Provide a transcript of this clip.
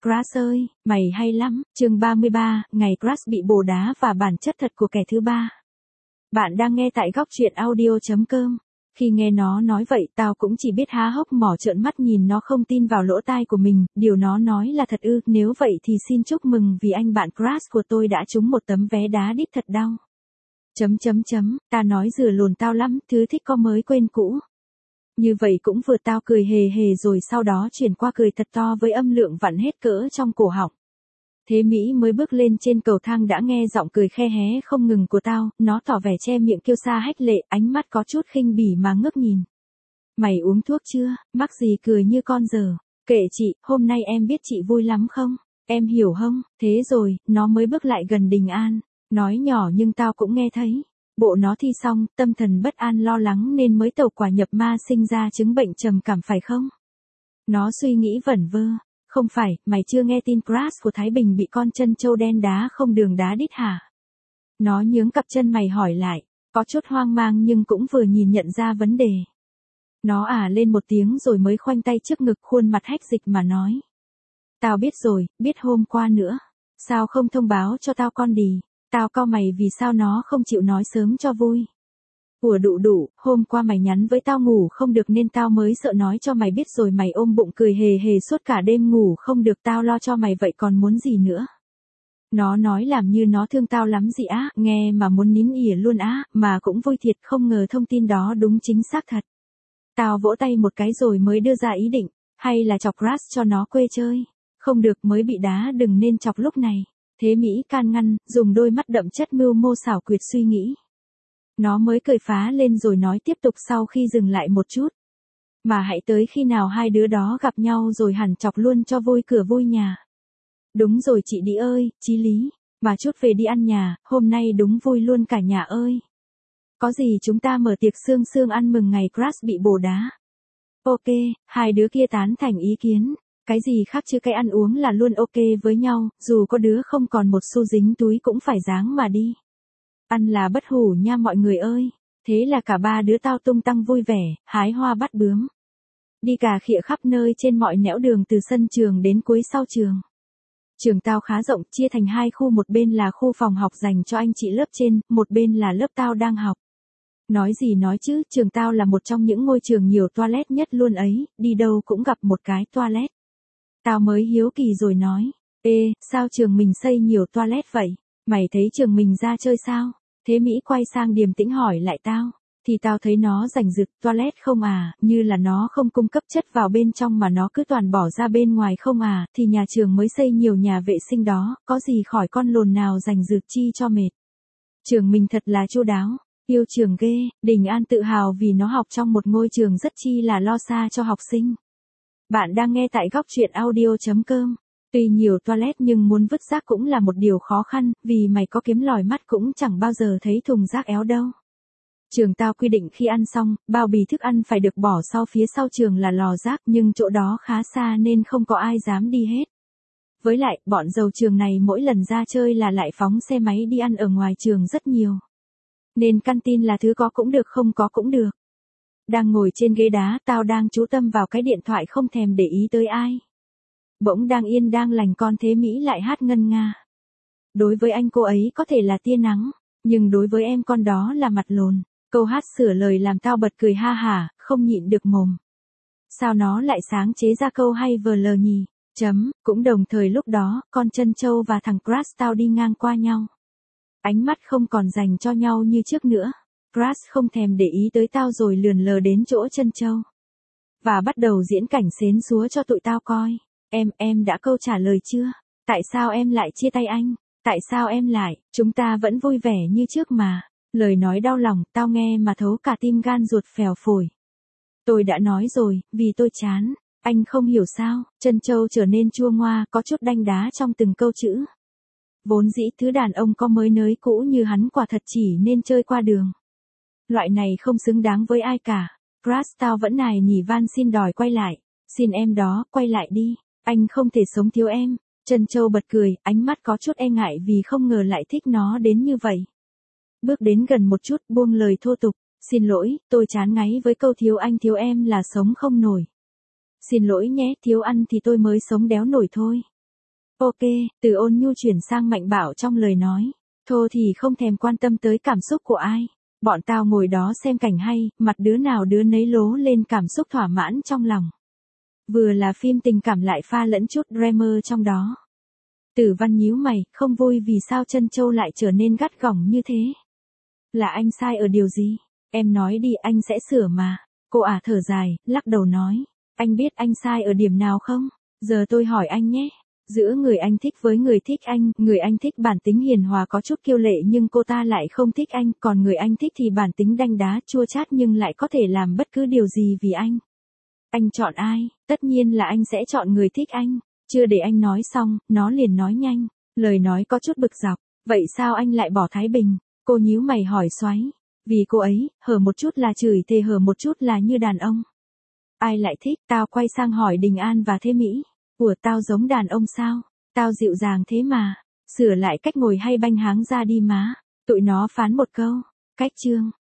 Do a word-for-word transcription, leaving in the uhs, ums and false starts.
Crush ơi, mày hay lắm, chương ba mươi ba, ngày Crush bị bồ đá và bản chất thật của kẻ thứ ba. Bạn đang nghe tại góc truyện audio chấm com. Khi nghe nó nói vậy tao cũng chỉ biết há hốc mỏ trợn mắt nhìn nó không tin vào lỗ tai của mình, điều nó nói là thật ư, nếu vậy thì xin chúc mừng vì anh bạn Crush của tôi đã trúng một tấm vé đá đít thật đau. Chấm chấm chấm, ta nói dừa lồn tao lắm, thứ thích có mới quên cũ. Như vậy cũng vừa tao cười hề hề rồi sau đó chuyển qua cười thật to với âm lượng vặn hết cỡ trong cổ họng. Thế Mỹ mới bước lên trên cầu thang đã nghe giọng cười khe hé không ngừng của tao, nó tỏ vẻ che miệng kêu xa hách lệ, ánh mắt có chút khinh bỉ mà ngước nhìn. Mày uống thuốc chưa, mắc gì cười như con giờ, kệ chị, hôm nay em biết chị vui lắm không, em hiểu không, thế rồi, nó mới bước lại gần Đình An, nói nhỏ nhưng tao cũng nghe thấy. Bộ nó thi xong, tâm thần bất an lo lắng nên mới tẩu quả nhập ma sinh ra chứng bệnh trầm cảm phải không? Nó suy nghĩ vẩn vơ. Không phải, mày chưa nghe tin Crush của Thái Bình bị con chân trâu đen đá không đường đá đít hả? Nó nhướng cặp chân mày hỏi lại, có chút hoang mang nhưng cũng vừa nhìn nhận ra vấn đề. Nó ả lên một tiếng rồi mới khoanh tay trước ngực khuôn mặt hách dịch mà nói. Tao biết rồi, biết hôm qua nữa. Sao không thông báo cho tao con đì? Tao cau mày vì sao nó không chịu nói sớm cho vui. Ủa đụ đụ, hôm qua mày nhắn với tao ngủ không được nên tao mới sợ nói cho mày biết rồi mày ôm bụng cười hề hề suốt cả đêm ngủ không được tao lo cho mày vậy còn muốn gì nữa. Nó nói làm như nó thương tao lắm gì á, nghe mà muốn nín ỉa luôn á, mà cũng vui thiệt không ngờ thông tin đó đúng chính xác thật. Tao vỗ tay một cái rồi mới đưa ra ý định, hay là chọc Crush cho nó quê chơi. Không được mới bị đá đừng nên chọc lúc này. Thế Mỹ can ngăn, dùng đôi mắt đậm chất mưu mô xảo quyệt suy nghĩ. Nó mới cười phá lên rồi nói tiếp tục sau khi dừng lại một chút. Mà hãy tới khi nào hai đứa đó gặp nhau rồi hẳn chọc luôn cho vui cửa vui nhà. Đúng rồi chị đi ơi, chí lý, mà chút về đi ăn nhà, hôm nay đúng vui luôn cả nhà ơi. Có gì chúng ta mở tiệc sương sương ăn mừng ngày Crush bị bồ đá. Ok, hai đứa kia tán thành ý kiến. Cái gì khác chứ cái ăn uống là luôn ok với nhau, dù có đứa không còn một xu dính túi cũng phải dáng mà đi. Ăn là bất hủ nha mọi người ơi. Thế là cả ba đứa tao tung tăng vui vẻ, hái hoa bắt bướm. Đi cà khịa khắp nơi trên mọi nẻo đường từ sân trường đến cuối sau trường. Trường tao khá rộng, chia thành hai khu, một bên là khu phòng học dành cho anh chị lớp trên, một bên là lớp tao đang học. Nói gì nói chứ, trường tao là một trong những ngôi trường nhiều toilet nhất luôn ấy, đi đâu cũng gặp một cái toilet. Tao mới hiếu kỳ rồi nói, ê, sao trường mình xây nhiều toilet vậy? Mày thấy trường mình ra chơi sao? Thế Mỹ quay sang điềm tĩnh hỏi lại tao, thì tao thấy nó rành rực toilet không à, như là nó không cung cấp chất vào bên trong mà nó cứ toàn bỏ ra bên ngoài không à, thì nhà trường mới xây nhiều nhà vệ sinh đó, có gì khỏi con lồn nào rành rực chi cho mệt. Trường mình thật là chu đáo, yêu trường ghê, Đình An tự hào vì nó học trong một ngôi trường rất chi là lo xa cho học sinh. Bạn đang nghe tại góc truyện audio chấm com. Tuy nhiều toilet nhưng muốn vứt rác cũng là một điều khó khăn, vì mày có kiếm lòi mắt cũng chẳng bao giờ thấy thùng rác éo đâu. Trường tao quy định khi ăn xong, bao bì thức ăn phải được bỏ sau phía sau trường là lò rác nhưng chỗ đó khá xa nên không có ai dám đi hết. Với lại, bọn giàu trường này mỗi lần ra chơi là lại phóng xe máy đi ăn ở ngoài trường rất nhiều. Nên canteen là thứ có cũng được không có cũng được. Đang ngồi trên ghế đá, tao đang chú tâm vào cái điện thoại không thèm để ý tới ai. Bỗng đang yên đang lành con Thế Mỹ lại hát ngân nga. Đối với anh cô ấy có thể là tia nắng, nhưng đối với em con đó là mặt lồn. Câu hát sửa lời làm tao bật cười ha hả, không nhịn được mồm. Sao nó lại sáng chế ra câu hay vờ lờ nhỉ? Chấm, cũng đồng thời lúc đó, con chân trâu và thằng Crush tao đi ngang qua nhau. Ánh mắt không còn dành cho nhau như trước nữa. Crush không thèm để ý tới tao rồi lườn lờ đến chỗ chân trâu. Và bắt đầu diễn cảnh xến xúa cho tụi tao coi. Em, em đã câu trả lời chưa? Tại sao em lại chia tay anh? Tại sao em lại? Chúng ta vẫn vui vẻ như trước mà. Lời nói đau lòng, tao nghe mà thấu cả tim gan ruột phèo phổi. Tôi đã nói rồi, vì tôi chán. Anh không hiểu sao, chân trâu trở nên chua ngoa, có chút đanh đá trong từng câu chữ. Vốn dĩ thứ đàn ông có mới nới cũ như hắn quả thật chỉ nên chơi qua đường. Loại này không xứng đáng với ai cả. Crush tao vẫn nài nỉ van xin đòi quay lại. Xin em đó, quay lại đi. Anh không thể sống thiếu em. Chân trâu bật cười, ánh mắt có chút e ngại vì không ngờ lại thích nó đến như vậy. Bước đến gần một chút, buông lời thô tục. Xin lỗi, tôi chán ngấy với câu thiếu anh thiếu em là sống không nổi. Xin lỗi nhé, thiếu ăn thì tôi mới sống đéo nổi thôi. Ok, từ ôn nhu chuyển sang mạnh bạo trong lời nói. Thô thì không thèm quan tâm tới cảm xúc của ai. Bọn tao ngồi đó xem cảnh hay, mặt đứa nào đứa nấy lố lên cảm xúc thỏa mãn trong lòng. Vừa là phim tình cảm lại pha lẫn chút drama trong đó. Tử Văn nhíu mày, không vui vì sao Trân Châu lại trở nên gắt gỏng như thế. Là anh sai ở điều gì? Em nói đi, anh sẽ sửa mà. Cô ả thở dài, lắc đầu nói. Anh biết anh sai ở điểm nào không? Giờ tôi hỏi anh nhé. Giữa người anh thích với người thích anh, người anh thích bản tính hiền hòa có chút kiêu lệ nhưng cô ta lại không thích anh, còn người anh thích thì bản tính đanh đá chua chát nhưng lại có thể làm bất cứ điều gì vì anh. Anh chọn ai? Tất nhiên là anh sẽ chọn người thích anh. Chưa để anh nói xong, nó liền nói nhanh, lời nói có chút bực dọc. Vậy sao anh lại bỏ Thái Bình? Cô nhíu mày hỏi xoáy. Vì cô ấy, hở một chút là chửi thề, hở một chút là như đàn ông. Ai lại thích? Tao quay sang hỏi Đình An và Thế Mỹ. Ủa, tao giống đàn ông sao? Tao dịu dàng thế mà. Sửa lại cách ngồi hay banh háng ra đi má. Tụi nó phán một câu. Cách chương.